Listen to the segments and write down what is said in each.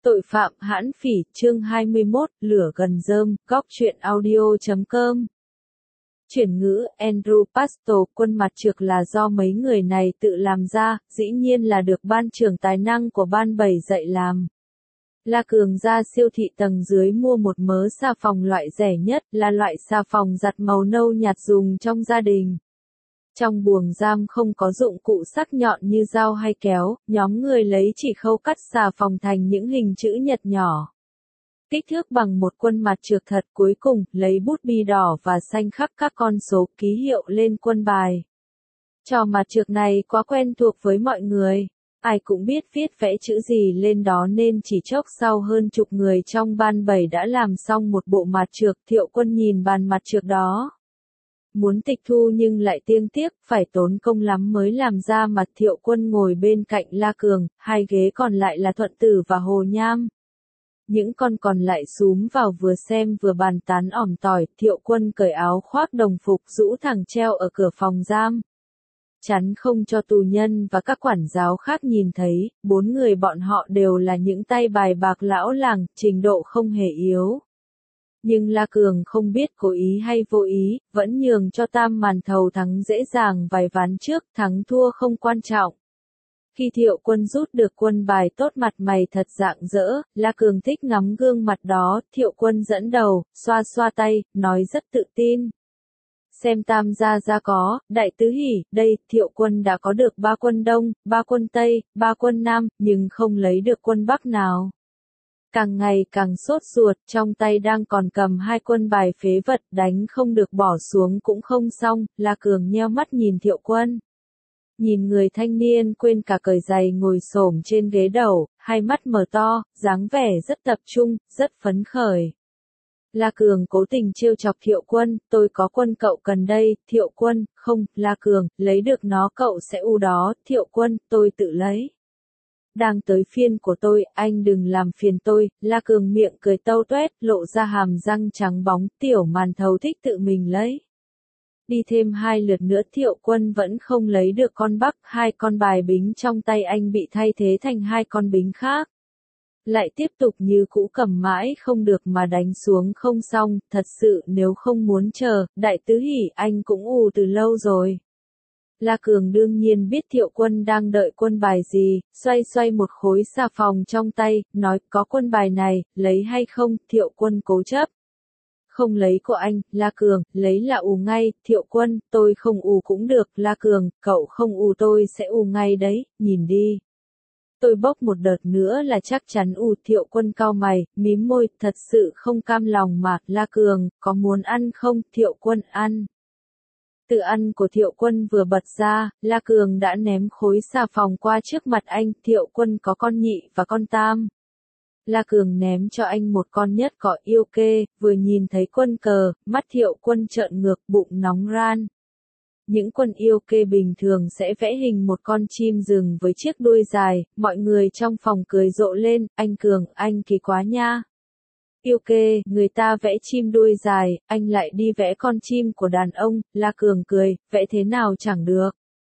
Tội phạm hãn phỉ, chương 21, lửa gần rơm, góc truyện audio.com. Chuyển ngữ, Andrew Pastor, quân mặt trược là do mấy người này tự làm ra, dĩ nhiên là được ban trưởng tài năng của ban 7 dạy làm. La Cường ra siêu thị tầng dưới mua một mớ xà phòng loại rẻ nhất, là loại xà phòng giặt màu nâu nhạt dùng trong gia đình. Trong buồng giam không có dụng cụ sắc nhọn như dao hay kéo, nhóm người lấy chỉ khâu cắt xà phòng thành những hình chữ nhật nhỏ. Kích thước bằng một quân mặt trược thật, cuối cùng, lấy bút bi đỏ và xanh khắc các con số ký hiệu lên quân bài. Trò mặt trược này quá quen thuộc với mọi người. Ai cũng biết viết vẽ chữ gì lên đó nên chỉ chốc sau hơn chục người trong ban 7 đã làm xong một bộ mặt trược. Thiệu Quân nhìn bàn mặt trược đó. Muốn tịch thu nhưng lại tiếc tiếc, phải tốn công lắm mới làm ra mặt. Thiệu Quân ngồi bên cạnh La Cường, hai ghế còn lại là Thuận Tử và Hồ Nham. Những con còn lại xúm vào vừa xem vừa bàn tán ỏm tỏi. Thiệu Quân cởi áo khoác đồng phục rũ thẳng treo ở cửa phòng giam. Chắn không cho tù nhân và các quản giáo khác nhìn thấy, 4 người bọn họ đều là những tay bài bạc lão làng, trình độ không hề yếu. Nhưng La Cường không biết cố ý hay vô ý, vẫn nhường cho Tam Màn Thầu thắng dễ dàng vài ván trước, thắng thua không quan trọng. Khi Thiệu Quân rút được quân bài tốt, mặt mày thật rạng rỡ, La Cường thích ngắm gương mặt đó. Thiệu Quân dẫn đầu, xoa xoa tay, nói rất tự tin. Xem Tam gia có, đại tứ hỉ, đây, Thiệu Quân đã có được 3 quân Đông, 3 quân Tây, 3 quân Nam, nhưng không lấy được quân Bắc nào. Càng ngày càng sốt ruột, trong tay đang còn cầm 2 quân bài phế vật, đánh không được bỏ xuống cũng không xong. La Cường nheo mắt nhìn Thiệu Quân. Nhìn người thanh niên quên cả cởi giày ngồi xổm trên ghế đầu, hai mắt mở to, dáng vẻ rất tập trung, rất phấn khởi. La Cường cố tình trêu chọc Thiệu Quân, tôi có quân cậu cần đây. Thiệu Quân, không, La Cường, lấy được nó cậu sẽ u đó. Thiệu Quân, tôi tự lấy. Đang tới phiên của tôi, anh đừng làm phiền tôi. La Cường miệng cười tâu tuét, lộ ra hàm răng trắng bóng. Tiểu Màn Thầu thích tự mình lấy. Đi thêm 2 lượt nữa Thiệu Quân vẫn không lấy được con Bắc, 2 con bài bính trong tay anh bị thay thế thành 2 con bính khác. Lại tiếp tục như cũ cầm mãi không được mà đánh xuống không xong, thật sự nếu không muốn chờ, đại tứ hỉ anh cũng ù từ lâu rồi. La Cường đương nhiên biết Thiệu Quân đang đợi quân bài gì, xoay xoay một khối xà phòng trong tay, nói có quân bài này, lấy hay không. Thiệu Quân cố chấp. Không lấy của anh. La Cường, lấy là ù ngay. Thiệu Quân, tôi không ù cũng được. La Cường, cậu không ù tôi sẽ ù ngay đấy, nhìn đi. Tôi bốc một đợt nữa là chắc chắn ù. Thiệu Quân cau mày, mím môi, thật sự không cam lòng mà. La Cường, có muốn ăn không? Thiệu Quân ăn. Từ ăn của Thiệu Quân vừa bật ra, La Cường đã ném khối xà phòng qua trước mặt anh. Thiệu Quân có con nhị và con tam. La Cường ném cho anh một con nhất cọ yêu kê, vừa nhìn thấy quân cờ, mắt Thiệu Quân trợn ngược, bụng nóng ran. Những quân yêu kê bình thường sẽ vẽ hình một con chim rừng với chiếc đuôi dài, mọi người trong phòng cười rộ lên. Anh Cường, anh kỳ quá nha. Yêu kê, người ta vẽ chim đuôi dài, anh lại đi vẽ con chim của đàn ông. La Cường cười, vẽ thế nào chẳng được.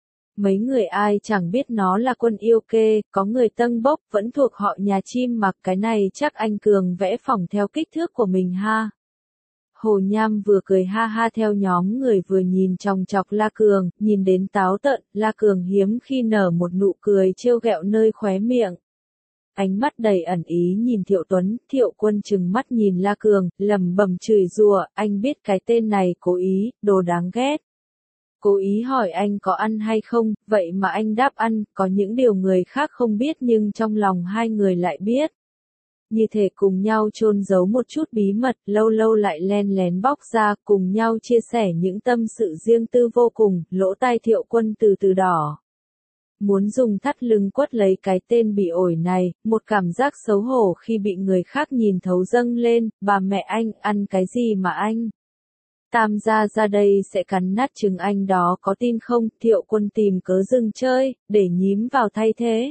Mấy người ai chẳng biết nó là quân yêu kê, có người Tân Bốc vẫn thuộc họ nhà chim mặc, cái này chắc anh Cường vẽ phỏng theo kích thước của mình ha. Hồ Nham vừa cười ha ha theo nhóm người vừa nhìn chòng chọc La Cường, nhìn đến táo tợn. La Cường hiếm khi nở một nụ cười trêu ghẹo nơi khóe miệng. Ánh mắt đầy ẩn ý nhìn Thiệu Tuấn. Thiệu Quân trừng mắt nhìn La Cường, lẩm bẩm chửi rủa, anh biết cái tên này cố ý, đồ đáng ghét. Cố ý hỏi anh có ăn hay không, vậy mà anh đáp ăn. Có những điều người khác không biết nhưng trong lòng hai người lại biết. Như thể cùng nhau chôn giấu một chút bí mật, lâu lâu lại len lén bóc ra, cùng nhau chia sẻ những tâm sự riêng tư vô cùng. Lỗ tai Thiệu Quân từ từ đỏ. Muốn dùng thắt lưng quất lấy cái tên bị ổi này, một cảm giác xấu hổ khi bị người khác nhìn thấu dâng lên. Bà mẹ anh, ăn cái gì mà anh? Tam gia ra đây sẽ cắn nát trứng anh đó, có tin không? Thiệu Quân tìm cớ dừng chơi, để nhím vào thay thế.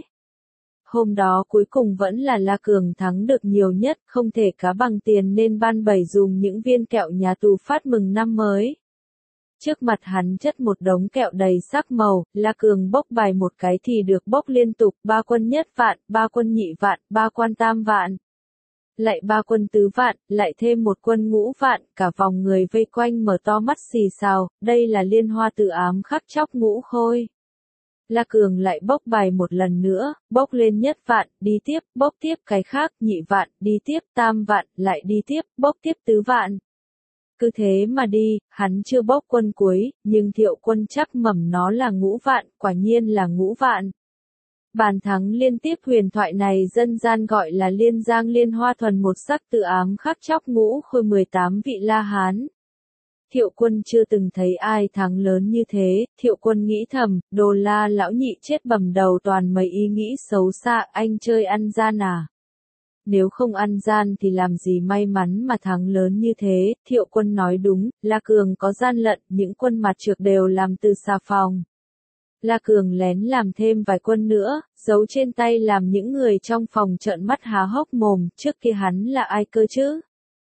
Hôm đó cuối cùng vẫn là La Cường thắng được nhiều nhất, không thể cá bằng tiền nên ban 7 dùng những viên kẹo nhà tù phát mừng năm mới. Trước mặt hắn chất một đống kẹo đầy sắc màu, La Cường bốc bài một cái thì được bốc liên tục, 3 quân nhất vạn, 3 quân nhị vạn, 3 quân tam vạn. Lại 3 quân tứ vạn, lại thêm một quân ngũ vạn, cả vòng người vây quanh mở to mắt xì xào, đây là liên hoa tự ám khắc chóc ngũ khôi. La Cường lại bốc bài một lần nữa, bốc lên nhất vạn, đi tiếp, bốc tiếp cái khác, nhị vạn, đi tiếp, tam vạn, lại đi tiếp, bốc tiếp tứ vạn. Cứ thế mà đi, hắn chưa bốc quân cuối, nhưng Thiệu Quân chắc mẩm nó là ngũ vạn, quả nhiên là ngũ vạn. Bàn thắng liên tiếp huyền thoại này dân gian gọi là liên giang liên hoa thuần một sắc tự ám khắc chóc ngũ khôi 18 vị La Hán. Thiệu Quân chưa từng thấy ai thắng lớn như thế, Thiệu Quân nghĩ thầm, Đồ La lão nhị chết bầm đầu toàn mấy ý nghĩ xấu xa, anh chơi ăn gian à. Nếu không ăn gian thì làm gì may mắn mà thắng lớn như thế, Thiệu Quân nói đúng, La Cường có gian lận, những quân mặt trược đều làm từ xà phòng. La Cường lén làm thêm vài quân nữa, giấu trên tay làm những người trong phòng trợn mắt há hốc mồm, trước kia hắn là ai cơ chứ?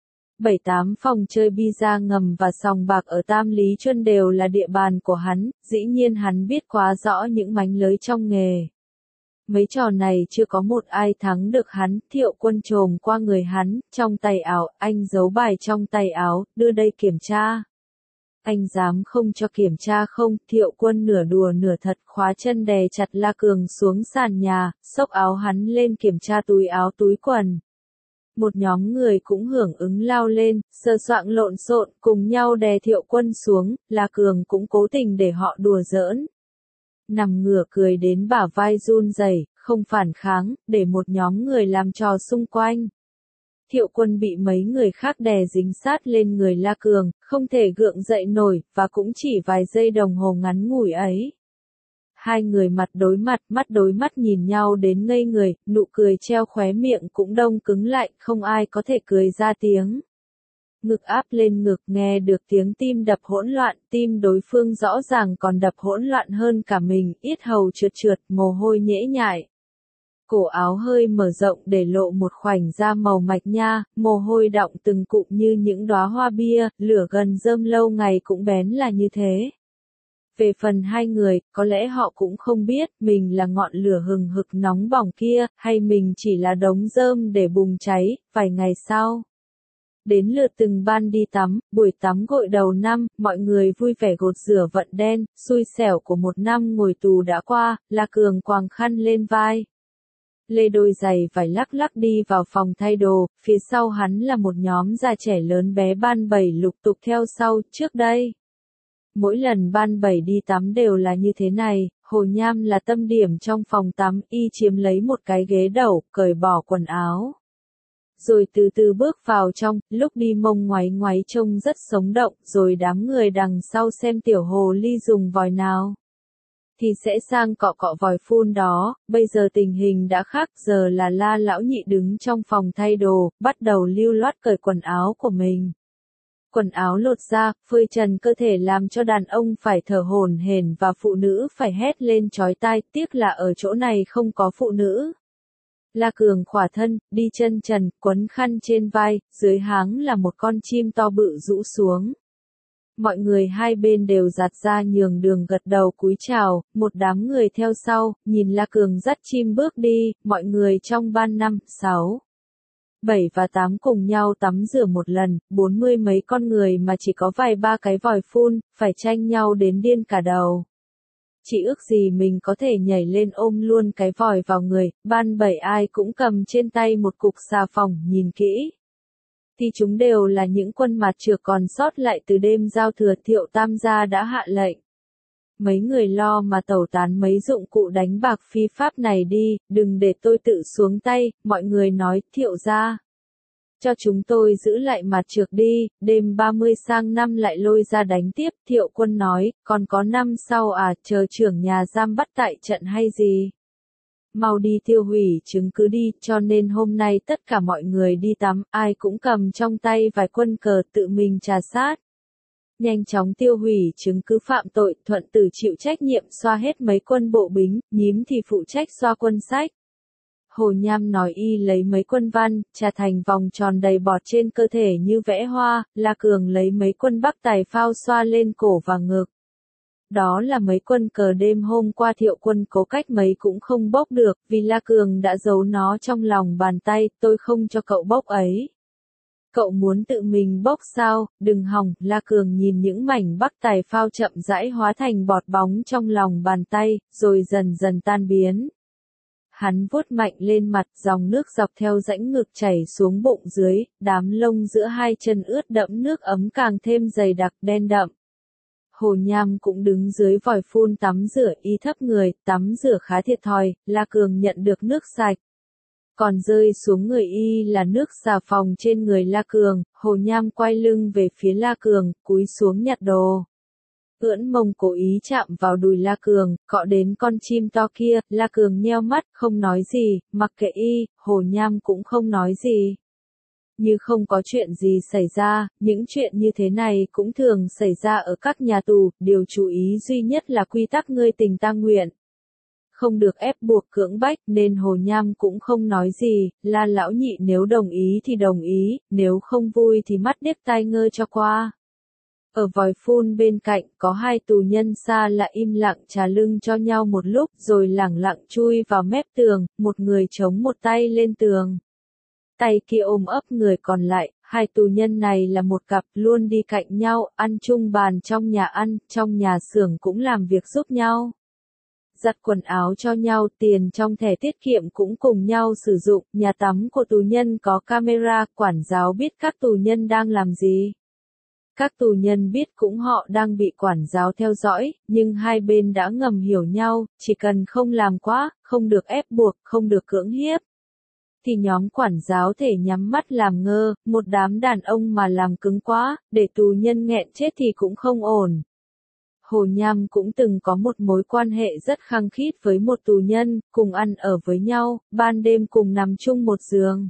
7-8 phòng chơi bida ngầm và sòng bạc ở Tam Lý Chuân đều là địa bàn của hắn, dĩ nhiên hắn biết quá rõ những mánh lới trong nghề. Mấy trò này chưa có một ai thắng được hắn, Thiệu Quân trồm qua người hắn, trong tay áo, anh giấu bài trong tay áo, đưa đây kiểm tra. Anh dám không cho kiểm tra không, Thiệu Quân nửa đùa nửa thật khóa chân đè chặt La Cường xuống sàn nhà, xốc áo hắn lên kiểm tra túi áo túi quần. Một nhóm người cũng hưởng ứng lao lên, sờ soạng lộn xộn, cùng nhau đè Thiệu Quân xuống, La Cường cũng cố tình để họ đùa giỡn. Nằm ngửa cười đến bả vai run rẩy, không phản kháng, để một nhóm người làm trò xung quanh. Thiệu Quân bị mấy người khác đè dính sát lên người La Cường, không thể gượng dậy nổi, và cũng chỉ vài giây đồng hồ ngắn ngủi ấy. Hai người mặt đối mặt, mắt đối mắt nhìn nhau đến ngây người, nụ cười treo khóe miệng cũng đông cứng lại, không ai có thể cười ra tiếng. Ngực áp lên ngực nghe được tiếng tim đập hỗn loạn, tim đối phương rõ ràng còn đập hỗn loạn hơn cả mình, yết hầu trượt trượt, mồ hôi nhễ nhại. Cổ áo hơi mở rộng để lộ một khoảnh da màu mạch nha, mồ hôi đọng từng cụm như những đóa hoa bia, lửa gần rơm lâu ngày cũng bén là như thế. Về phần hai người, có lẽ họ cũng không biết mình là ngọn lửa hừng hực nóng bỏng kia, hay mình chỉ là đống rơm để bùng cháy, vài ngày sau. Đến lượt từng ban đi tắm, buổi tắm gội đầu năm, mọi người vui vẻ gột rửa vận đen, xui xẻo của một năm ngồi tù đã qua, La Cường quàng khăn lên vai. Lê đôi giày vải lắc lắc đi vào phòng thay đồ, phía sau hắn là một nhóm già trẻ lớn bé ban bầy lục tục theo sau, trước đây. Mỗi lần ban bầy đi tắm đều là như thế này, Hồ Nham là tâm điểm trong phòng tắm, y chiếm lấy một cái ghế đầu, cởi bỏ quần áo. Rồi từ từ bước vào trong, lúc đi mông ngoáy ngoáy trông rất sống động, rồi đám người đằng sau xem tiểu hồ ly dùng vòi nào. Thì sẽ sang cọ cọ vòi phun đó, bây giờ tình hình đã khác, giờ là La lão nhị đứng trong phòng thay đồ, bắt đầu lưu loát cởi quần áo của mình. Quần áo lột ra, phơi trần cơ thể làm cho đàn ông phải thở hổn hển và phụ nữ phải hét lên chói tai, tiếc là ở chỗ này không có phụ nữ. La Cường khỏa thân, đi chân trần, quấn khăn trên vai, dưới háng là một con chim to bự rũ xuống. Mọi người hai bên đều giạt ra nhường đường gật đầu cúi chào, một đám người theo sau, nhìn La Cường dắt chim bước đi, mọi người trong ban 5, 6, 7 và 8 cùng nhau tắm rửa một lần, 40 mấy con người mà chỉ có vài ba cái vòi phun, phải tranh nhau đến điên cả đầu. Chỉ ước gì mình có thể nhảy lên ôm luôn cái vòi vào người, ban 7 ai cũng cầm trên tay một cục xà phòng, nhìn kỹ. Thì chúng đều là những quân mặt trược còn sót lại từ đêm giao thừa, Thiệu Tam gia đã hạ lệnh. Mấy người lo mà tẩu tán mấy dụng cụ đánh bạc phi pháp này đi, đừng để tôi tự xuống tay, mọi người nói, Thiệu gia. Cho chúng tôi giữ lại mặt trược đi, đêm 30 sang năm lại lôi ra đánh tiếp, Thiệu Quân nói, còn có năm sau à, chờ trưởng nhà giam bắt tại trận hay gì? Mau đi tiêu hủy chứng cứ đi, cho nên hôm nay tất cả mọi người đi tắm, ai cũng cầm trong tay vài quân cờ tự mình trà sát. Nhanh chóng tiêu hủy chứng cứ phạm tội, Thuận Tử chịu trách nhiệm xoa hết mấy quân bộ bính, Nhím thì phụ trách xoa quân sách. Hồ Nham nói y lấy mấy quân văn, trà thành vòng tròn đầy bọt trên cơ thể như vẽ hoa, La Cường lấy mấy quân bắc tài phao xoa lên cổ và ngực. Đó là mấy quân cờ đêm hôm qua Thiệu Quân cố cách mấy cũng không bốc được, vì La Cường đã giấu nó trong lòng bàn tay, tôi không cho cậu bốc ấy. Cậu muốn tự mình bốc sao, đừng hòng, La Cường nhìn những mảnh bắc tài phao chậm rãi hóa thành bọt bóng trong lòng bàn tay, rồi dần dần tan biến. Hắn vuốt mạnh lên mặt, dòng nước dọc theo rãnh ngực chảy xuống bụng dưới, đám lông giữa hai chân ướt đẫm nước ấm càng thêm dày đặc đen đậm. Hồ Nham cũng đứng dưới vòi phun tắm rửa y thấp người, tắm rửa khá thiệt thòi, La Cường nhận được nước sạch. Còn rơi xuống người y là nước xà phòng trên người La Cường, Hồ Nham quay lưng về phía La Cường, cúi xuống nhặt đồ. Ưỡn mông cố ý chạm vào đùi La Cường, cọ đến con chim to kia, La Cường nheo mắt, không nói gì, mặc kệ y, Hồ Nham cũng không nói gì. Như không có chuyện gì xảy ra, những chuyện như thế này cũng thường xảy ra ở các nhà tù, điều chú ý duy nhất là quy tắc ngươi tình ta nguyện. Không được ép buộc cưỡng bách nên Hồ Nham cũng không nói gì, La lão nhị nếu đồng ý thì đồng ý, nếu không vui thì mắt điếc tai ngơ cho qua. Ở vòi phun bên cạnh có hai tù nhân xa lạ im lặng trà lưng cho nhau một lúc rồi lẳng lặng chui vào mép tường, một người chống một tay lên tường. Tay kia ôm ấp người còn lại, hai tù nhân này là một cặp luôn đi cạnh nhau, ăn chung bàn trong nhà ăn, trong nhà xưởng cũng làm việc giúp nhau. Giặt quần áo cho nhau, tiền trong thẻ tiết kiệm cũng cùng nhau sử dụng, nhà tắm của tù nhân có camera, quản giáo biết các tù nhân đang làm gì. Các tù nhân biết cũng họ đang bị quản giáo theo dõi, nhưng hai bên đã ngầm hiểu nhau, chỉ cần không làm quá, không được ép buộc, không được cưỡng hiếp. Thì nhóm quản giáo thể nhắm mắt làm ngơ, một đám đàn ông mà làm cứng quá, để tù nhân nghẹn chết thì cũng không ổn. Hồ Nham cũng từng có một mối quan hệ rất khăng khít với một tù nhân, cùng ăn ở với nhau, ban đêm cùng nằm chung một giường.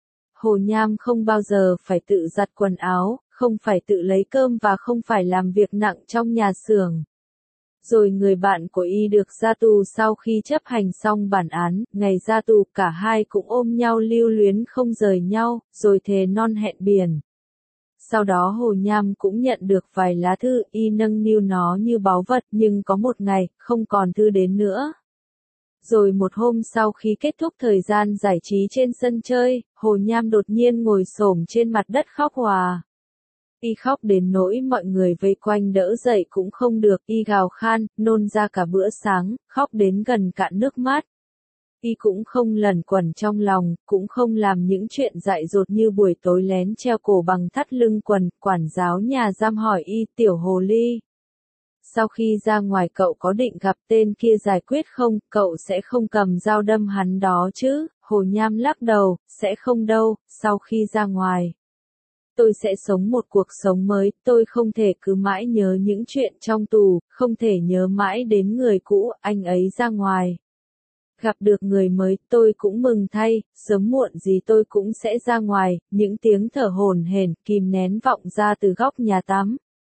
Hồ Nham không bao giờ phải tự giặt quần áo, không phải tự lấy cơm và không phải làm việc nặng trong nhà xưởng. Rồi người bạn của y được ra tù sau khi chấp hành xong bản án, ngày ra tù cả hai cũng ôm nhau lưu luyến không rời nhau, rồi thề non hẹn biển. Sau đó Hồ Nham cũng nhận được vài lá thư, y nâng niu nó như báu vật, nhưng có một ngày, không còn thư đến nữa. Rồi một hôm sau khi kết thúc thời gian giải trí trên sân chơi, Hồ Nham đột nhiên ngồi xổm trên mặt đất khóc òa. Y khóc đến nỗi mọi người vây quanh đỡ dậy cũng không được, y gào khan, nôn ra cả bữa sáng, khóc đến gần cạn nước mắt. Y cũng không lẩn quẩn trong lòng, cũng không làm những chuyện dại dột như buổi tối lén treo cổ bằng thắt lưng quần, quản giáo nhà giam hỏi y, tiểu hồ ly. Sau khi ra ngoài cậu có định gặp tên kia giải quyết không, cậu sẽ không cầm dao đâm hắn đó chứ, Hồ Nham lắc đầu, sẽ không đâu, sau khi ra ngoài. Tôi sẽ sống một cuộc sống mới, tôi không thể cứ mãi nhớ những chuyện trong tù, không thể nhớ mãi đến người cũ, anh ấy ra ngoài. Gặp được người mới, tôi cũng mừng thay, sớm muộn gì tôi cũng sẽ ra ngoài, những tiếng thở hổn hển, kìm nén vọng ra từ góc nhà tắm.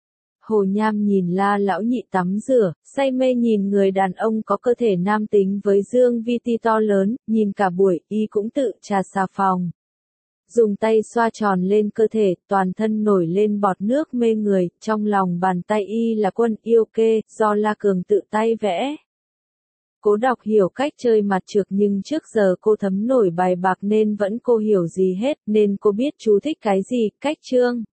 Hồ Nham nhìn La lão nhị tắm rửa, say mê nhìn người đàn ông có cơ thể nam tính với dương vi ti to lớn, nhìn cả buổi, y cũng tự trà xà phòng. Dùng tay xoa tròn lên cơ thể, toàn thân nổi lên bọt nước mê người, trong lòng bàn tay y là quân yêu kê, do La Cường tự tay vẽ. Cố đọc hiểu cách chơi mặt trược nhưng trước giờ cô thấm nổi bài bạc nên vẫn cô hiểu gì hết, nên cô biết chú thích cái gì, cách chương.